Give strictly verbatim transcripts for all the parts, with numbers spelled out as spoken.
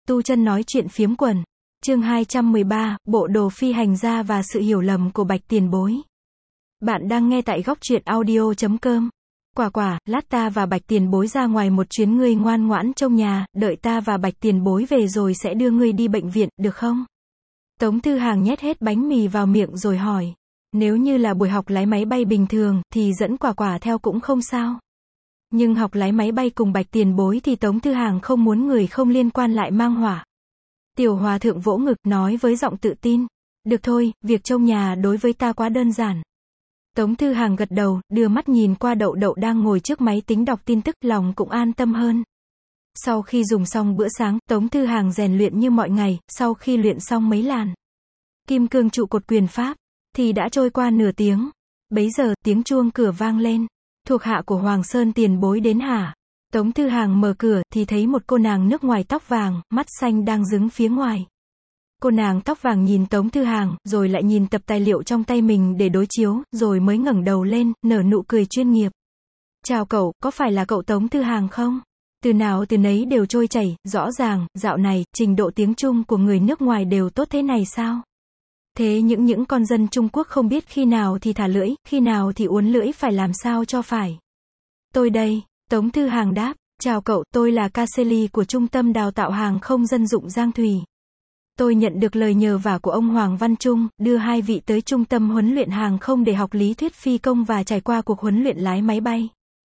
Tu chân nói chuyện phiếm quần. Chương hai trăm mười ba, bộ đồ phi hành gia và sự hiểu lầm của Bạch tiền bối. Bạn đang nghe tại góc truyện audio chấm com. Quả quả, lát ta và Bạch tiền bối ra ngoài một chuyến, ngươi ngoan ngoãn trong nhà, đợi ta và Bạch tiền bối về rồi sẽ đưa ngươi đi bệnh viện, được không? Tống Thư Hàng nhét hết bánh mì vào miệng rồi hỏi. Nếu như là buổi học lái máy bay bình thường, thì dẫn quả quả theo cũng không sao. Nhưng học lái máy bay cùng Bạch tiền bối thì Tống Thư Hàng không muốn người không liên quan lại mang họa. Tiểu Hòa thượng vỗ ngực, nói với giọng tự tin. Được thôi, việc trông nhà đối với ta quá đơn giản. Tống Thư Hàng gật đầu, đưa mắt nhìn qua Đậu Đậu đang ngồi trước máy tính đọc tin tức, lòng cũng an tâm hơn. Sau khi dùng xong bữa sáng, Tống Thư Hàng rèn luyện như mọi ngày, sau khi luyện xong mấy làn kim cương trụ cột quyền pháp, thì đã trôi qua nửa tiếng. Bấy giờ, tiếng chuông cửa vang lên. Thuộc hạ của Hoàng Sơn tiền bối đến hả? Tống Thư Hàng mở cửa, thì thấy một cô nàng nước ngoài tóc vàng, mắt xanh đang đứng phía ngoài. Cô nàng tóc vàng nhìn Tống Thư Hàng, rồi lại nhìn tập tài liệu trong tay mình để đối chiếu, rồi mới ngẩng đầu lên, nở nụ cười chuyên nghiệp. Chào cậu, có phải là cậu Tống Thư Hàng không? Từ nào từ nấy đều trôi chảy, rõ ràng, dạo này, trình độ tiếng Trung của người nước ngoài đều tốt thế này sao? Thế những những con dân Trung Quốc không biết khi nào thì thả lưỡi, khi nào thì uốn lưỡi phải làm sao cho phải. Tôi đây, Tống Thư Hàng đáp, chào cậu, tôi là Casely của Trung tâm Đào tạo Hàng không Dân dụng Giang Thùy. Tôi nhận được lời nhờ vả của ông Hoàng Văn Trung, đưa hai vị tới trung tâm huấn luyện hàng không để học lý thuyết phi công và trải qua cuộc huấn luyện lái máy bay.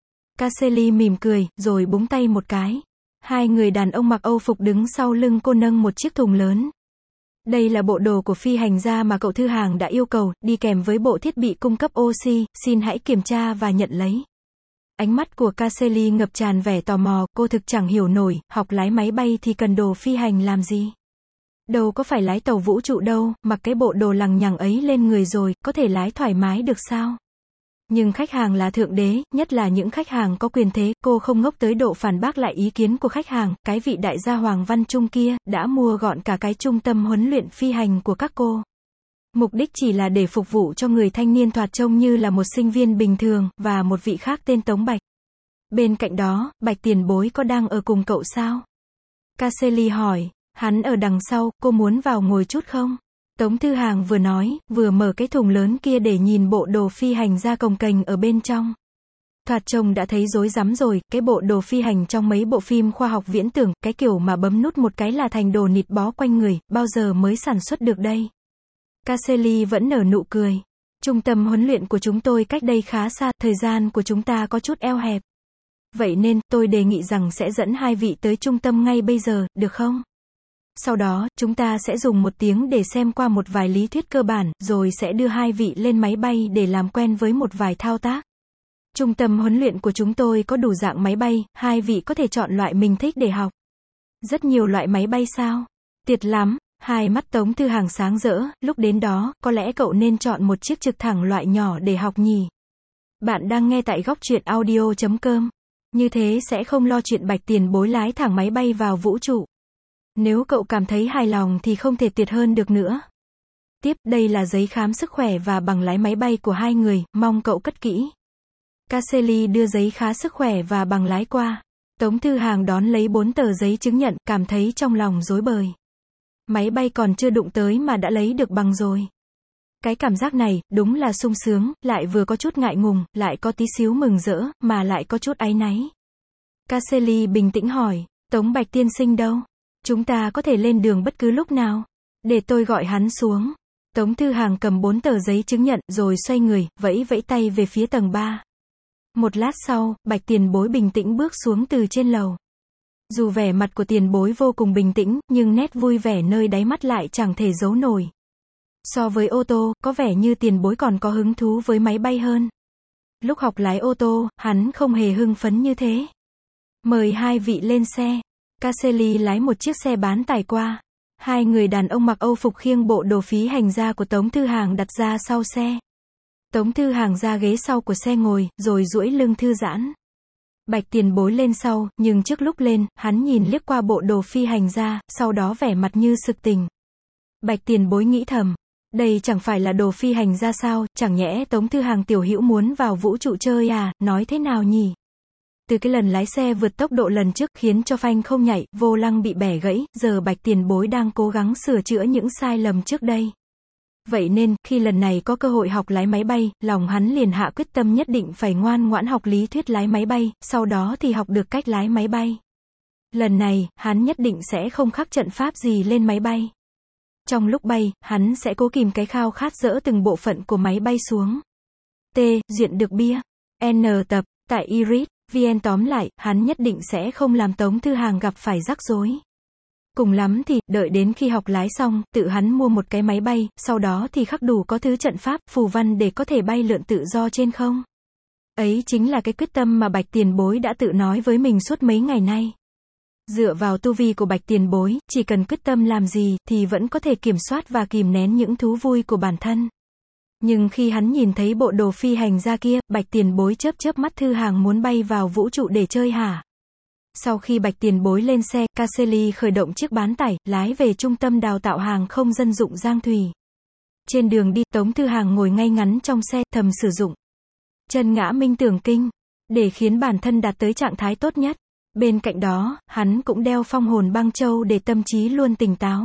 Casely mỉm cười, rồi búng tay một cái. Hai người đàn ông mặc Âu phục đứng sau lưng cô nâng một chiếc thùng lớn. Đây là bộ đồ của phi hành gia mà cậu Thư Hàng đã yêu cầu, đi kèm với bộ thiết bị cung cấp oxy, xin hãy kiểm tra và nhận lấy. Ánh mắt của Casely ngập tràn vẻ tò mò, cô thực chẳng hiểu nổi, học lái máy bay thì cần đồ phi hành làm gì? Đâu có phải lái tàu vũ trụ đâu, mặc cái bộ đồ lằng nhằng ấy lên người rồi, có thể lái thoải mái được sao? Nhưng khách hàng là thượng đế, nhất là những khách hàng có quyền thế, cô không ngốc tới độ phản bác lại ý kiến của khách hàng, cái vị đại gia Hoàng Văn Trung kia, đã mua gọn cả cái trung tâm huấn luyện phi hành của các cô. Mục đích chỉ là để phục vụ cho người thanh niên thoạt trông như là một sinh viên bình thường, và một vị khác tên Tống Bạch. Bên cạnh đó, Bạch tiền bối có đang ở cùng cậu sao? Casely hỏi, hắn ở đằng sau, cô muốn vào ngồi chút không? Tống Thư Hàng vừa nói, vừa mở cái thùng lớn kia để nhìn bộ đồ phi hành gia cồng kềnh ở bên trong. Thoạt trông đã thấy rối rắm rồi, cái bộ đồ phi hành trong mấy bộ phim khoa học viễn tưởng, cái kiểu mà bấm nút một cái là thành đồ nịt bó quanh người, bao giờ mới sản xuất được đây? Casely vẫn nở nụ cười. Trung tâm huấn luyện của chúng tôi cách đây khá xa, thời gian của chúng ta có chút eo hẹp. Vậy nên, tôi đề nghị rằng sẽ dẫn hai vị tới trung tâm ngay bây giờ, được không? Sau đó, chúng ta sẽ dùng một tiếng để xem qua một vài lý thuyết cơ bản, rồi sẽ đưa hai vị lên máy bay để làm quen với một vài thao tác. Trung tâm huấn luyện của chúng tôi có đủ dạng máy bay, hai vị có thể chọn loại mình thích để học. Rất nhiều loại máy bay sao? Tuyệt lắm, hai mắt Tống Thư Hàng sáng rỡ, lúc đến đó, có lẽ cậu nên chọn một chiếc trực thăng loại nhỏ để học nhỉ. Bạn đang nghe tại góc truyện audio chấm com. Như thế sẽ không lo chuyện Bạch tiền bối lái thẳng máy bay vào vũ trụ. Nếu cậu cảm thấy hài lòng thì không thể tuyệt hơn được nữa. Tiếp, đây là giấy khám sức khỏe và bằng lái máy bay của hai người, mong cậu cất kỹ. Casely đưa giấy khám sức khỏe và bằng lái qua. Tống Thư Hàng đón lấy bốn tờ giấy chứng nhận, cảm thấy trong lòng rối bời. Máy bay còn chưa đụng tới mà đã lấy được bằng rồi. Cái cảm giác này, đúng là sung sướng, lại vừa có chút ngại ngùng, lại có tí xíu mừng rỡ, mà lại có chút áy náy. Casely bình tĩnh hỏi, Tống Bạch tiên sinh đâu? Chúng ta có thể lên đường bất cứ lúc nào. Để tôi gọi hắn xuống. Tống Thư Hàng cầm bốn tờ giấy chứng nhận, rồi xoay người, vẫy vẫy tay về phía tầng ba. Một lát sau, Bạch tiền bối bình tĩnh bước xuống từ trên lầu. Dù vẻ mặt của tiền bối vô cùng bình tĩnh, nhưng nét vui vẻ nơi đáy mắt lại chẳng thể giấu nổi. So với ô tô, có vẻ như tiền bối còn có hứng thú với máy bay hơn. Lúc học lái ô tô, hắn không hề hưng phấn như thế. Mời hai vị lên xe. Casely lái một chiếc xe bán tải qua. Hai người đàn ông mặc Âu phục khiêng bộ đồ phi hành gia của Tống Thư Hàng đặt ra sau xe. Tống Thư Hàng ra ghế sau của xe ngồi, rồi duỗi lưng thư giãn. Bạch tiền bối lên sau, nhưng trước lúc lên, hắn nhìn liếc qua bộ đồ phi hành gia, sau đó vẻ mặt như sực tỉnh. Bạch tiền bối nghĩ thầm, đây chẳng phải là đồ phi hành gia sao, chẳng nhẽ Tống Thư Hàng tiểu hữu muốn vào vũ trụ chơi à, nói thế nào nhỉ? Từ cái lần lái xe vượt tốc độ lần trước khiến cho phanh không nhảy, vô lăng bị bẻ gãy, giờ Bạch Tiền Bối đang cố gắng sửa chữa những sai lầm trước đây. Vậy nên, khi lần này có cơ hội học lái máy bay, lòng hắn liền hạ quyết tâm nhất định phải ngoan ngoãn học lý thuyết lái máy bay, sau đó thì học được cách lái máy bay. Lần này, hắn nhất định sẽ không khắc trận pháp gì lên máy bay. Trong lúc bay, hắn sẽ cố kìm cái khao khát dỡ từng bộ phận của máy bay xuống. T. Duyện được bia. N. Tập. Tại Iris, vê en tóm lại, hắn nhất định sẽ không làm Tống Thư Hàng gặp phải rắc rối. Cùng lắm thì, đợi đến khi học lái xong, tự hắn mua một cái máy bay, sau đó thì khắc đủ có thứ trận pháp, phù văn để có thể bay lượn tự do trên không. Ấy chính là cái quyết tâm mà Bạch Tiền Bối đã tự nói với mình suốt mấy ngày nay. Dựa vào tu vi của Bạch Tiền Bối, chỉ cần quyết tâm làm gì, thì vẫn có thể kiểm soát và kìm nén những thú vui của bản thân. Nhưng khi hắn nhìn thấy bộ đồ phi hành gia kia, Bạch Tiền Bối chớp chớp mắt. Thư Hàng muốn bay vào vũ trụ để chơi hả? Sau khi Bạch Tiền Bối lên xe, Caselli khởi động chiếc bán tải, lái về trung tâm đào tạo hàng không dân dụng Giang Thủy. Trên đường đi, Tống Thư Hàng ngồi ngay ngắn trong xe, thầm sử dụng chân ngã minh tưởng kinh, để khiến bản thân đạt tới trạng thái tốt nhất. Bên cạnh đó, hắn cũng đeo phong hồn băng châu để tâm trí luôn tỉnh táo.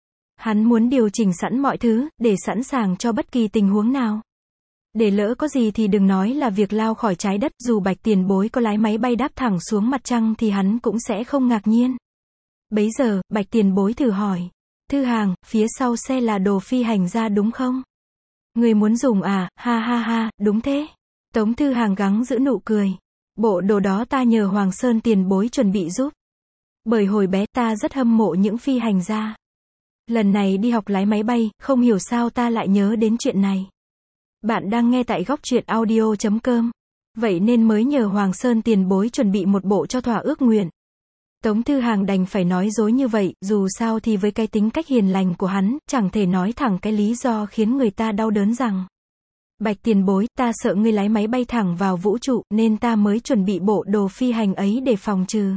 Hắn muốn điều chỉnh sẵn mọi thứ, để sẵn sàng cho bất kỳ tình huống nào. Để lỡ có gì thì đừng nói là việc lao khỏi trái đất, dù Bạch Tiền Bối có lái máy bay đáp thẳng xuống mặt trăng thì hắn cũng sẽ không ngạc nhiên. Bấy giờ, Bạch Tiền Bối thử hỏi. Thư Hàng, phía sau xe là đồ phi hành gia đúng không? Người muốn dùng à, ha ha ha, đúng thế. Tống Thư Hàng gắng giữ nụ cười. Bộ đồ đó ta nhờ Hoàng Sơn Tiền Bối chuẩn bị giúp. Bởi hồi bé ta rất hâm mộ những phi hành gia. Lần này đi học lái máy bay, không hiểu sao ta lại nhớ đến chuyện này. Bạn đang nghe tại góc truyện audio chấm com. Vậy nên mới nhờ Hoàng Sơn Tiền Bối chuẩn bị một bộ cho thỏa ước nguyện. Tống Thư Hàng đành phải nói dối như vậy, dù sao thì với cái tính cách hiền lành của hắn, chẳng thể nói thẳng cái lý do khiến người ta đau đớn rằng. Bạch Tiền Bối, ta sợ ngươi lái máy bay thẳng vào vũ trụ, nên ta mới chuẩn bị bộ đồ phi hành ấy để phòng trừ.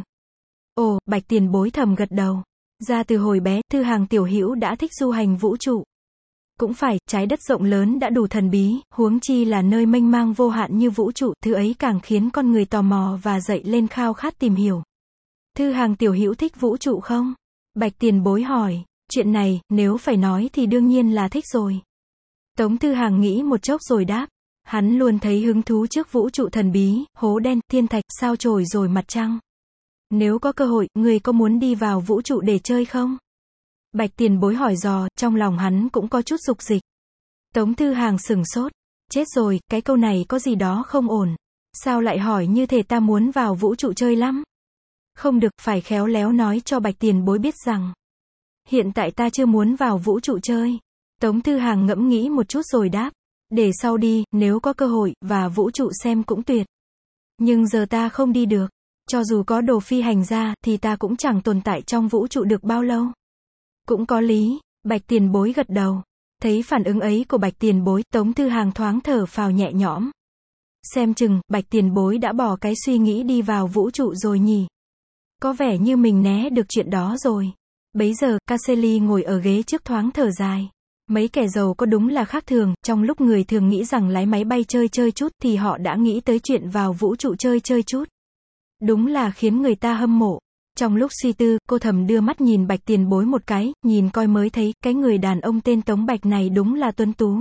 Ồ, Bạch Tiền Bối thầm gật đầu. Ra từ hồi bé, Thư Hàng tiểu hữu đã thích du hành vũ trụ. Cũng phải, trái đất rộng lớn đã đủ thần bí, huống chi là nơi mênh mang vô hạn như vũ trụ, thứ ấy càng khiến con người tò mò và dậy lên khao khát tìm hiểu. Thư Hàng tiểu hữu thích vũ trụ không? Bạch Tiền Bối hỏi. Chuyện này, nếu phải nói thì đương nhiên là thích rồi. Tống Thư Hàng nghĩ một chốc rồi đáp. Hắn luôn thấy hứng thú trước vũ trụ thần bí, hố đen, thiên thạch, sao chổi rồi mặt trăng. Nếu có cơ hội, người có muốn đi vào vũ trụ để chơi không? Bạch Tiền Bối hỏi dò, trong lòng hắn cũng có chút dục dịch. Tống Thư Hàng sửng sốt. Chết rồi, cái câu này có gì đó không ổn. Sao lại hỏi như thể ta muốn vào vũ trụ chơi lắm? Không được, phải khéo léo nói cho Bạch Tiền Bối biết rằng. Hiện tại ta chưa muốn vào vũ trụ chơi. Tống Thư Hàng ngẫm nghĩ một chút rồi đáp. Để sau đi, nếu có cơ hội, và vũ trụ xem cũng tuyệt. Nhưng giờ ta không đi được. Cho dù có đồ phi hành gia, thì ta cũng chẳng tồn tại trong vũ trụ được bao lâu. Cũng có lý, Bạch Tiền Bối gật đầu. Thấy phản ứng ấy của Bạch Tiền Bối, Tống Thư Hàng thoáng thở phào nhẹ nhõm. Xem chừng, Bạch Tiền Bối đã bỏ cái suy nghĩ đi vào vũ trụ rồi nhỉ. Có vẻ như mình né được chuyện đó rồi. Bấy giờ, Caselli ngồi ở ghế trước thoáng thở dài. Mấy kẻ giàu có đúng là khác thường, trong lúc người thường nghĩ rằng lái máy bay chơi chơi chút, thì họ đã nghĩ tới chuyện vào vũ trụ chơi chơi chút. Đúng là khiến người ta hâm mộ. Trong lúc suy tư, cô thầm đưa mắt nhìn Bạch Tiền Bối một cái, nhìn coi mới thấy, cái người đàn ông tên Tống Bạch này đúng là tuấn tú.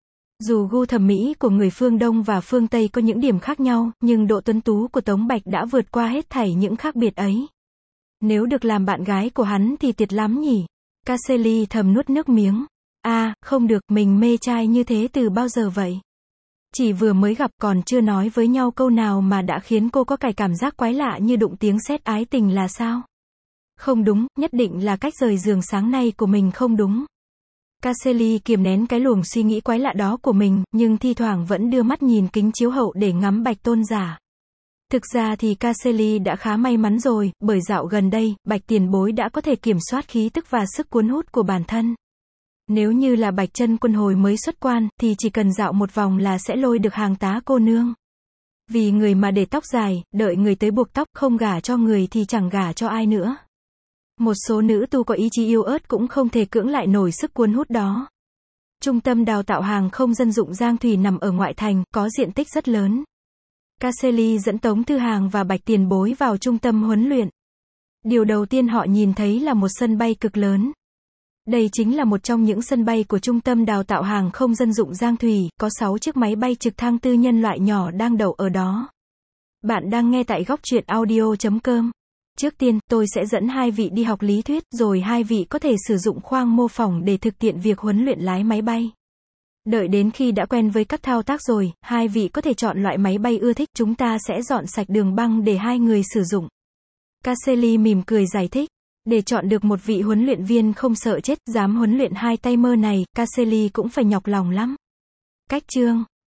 Dù gu thẩm mỹ của người phương Đông và phương Tây có những điểm khác nhau, nhưng độ tuấn tú của Tống Bạch đã vượt qua hết thảy những khác biệt ấy. Nếu được làm bạn gái của hắn thì tuyệt lắm nhỉ. Caselli thầm nuốt nước miếng. À, không được, mình mê trai như thế từ bao giờ vậy? Chỉ vừa mới gặp còn chưa nói với nhau câu nào mà đã khiến cô có cái cảm giác quái lạ như đụng tiếng sét ái tình là sao? Không đúng, nhất định là cách rời giường sáng nay của mình không đúng. Caselli kiềm nén cái luồng suy nghĩ quái lạ đó của mình, nhưng thi thoảng vẫn đưa mắt nhìn kính chiếu hậu để ngắm Bạch Tôn giả. Thực ra thì Caselli đã khá may mắn rồi, bởi dạo gần đây, Bạch Tiền Bối đã có thể kiểm soát khí tức và sức cuốn hút của bản thân. Nếu như là Bạch Chân Quân hồi mới xuất quan, thì chỉ cần dạo một vòng là sẽ lôi được hàng tá cô nương. Vì người mà để tóc dài, đợi người tới buộc tóc, không gả cho người thì chẳng gả cho ai nữa. Một số nữ tu có ý chí yêu ớt cũng không thể cưỡng lại nổi sức cuốn hút đó. Trung tâm đào tạo hàng không dân dụng Giang Thủy nằm ở ngoại thành, có diện tích rất lớn. Caselli dẫn Tống Thư Hàng và Bạch Tiền Bối vào trung tâm huấn luyện. Điều đầu tiên họ nhìn thấy là một sân bay cực lớn. Đây chính là một trong những sân bay của Trung tâm Đào tạo Hàng không Dân dụng Giang Thủy, có sáu chiếc máy bay trực thăng tư nhân loại nhỏ đang đậu ở đó. Bạn đang nghe tại góc truyện audio chấm com. Trước tiên, tôi sẽ dẫn hai vị đi học lý thuyết, rồi hai vị có thể sử dụng khoang mô phỏng để thực tiễn việc huấn luyện lái máy bay. Đợi đến khi đã quen với các thao tác rồi, hai vị có thể chọn loại máy bay ưa thích, chúng ta sẽ dọn sạch đường băng để hai người sử dụng. Caselli mỉm cười giải thích. Để chọn được một vị huấn luyện viên không sợ chết, dám huấn luyện hai tay mơ này, Caselli cũng phải nhọc lòng lắm. Cách chương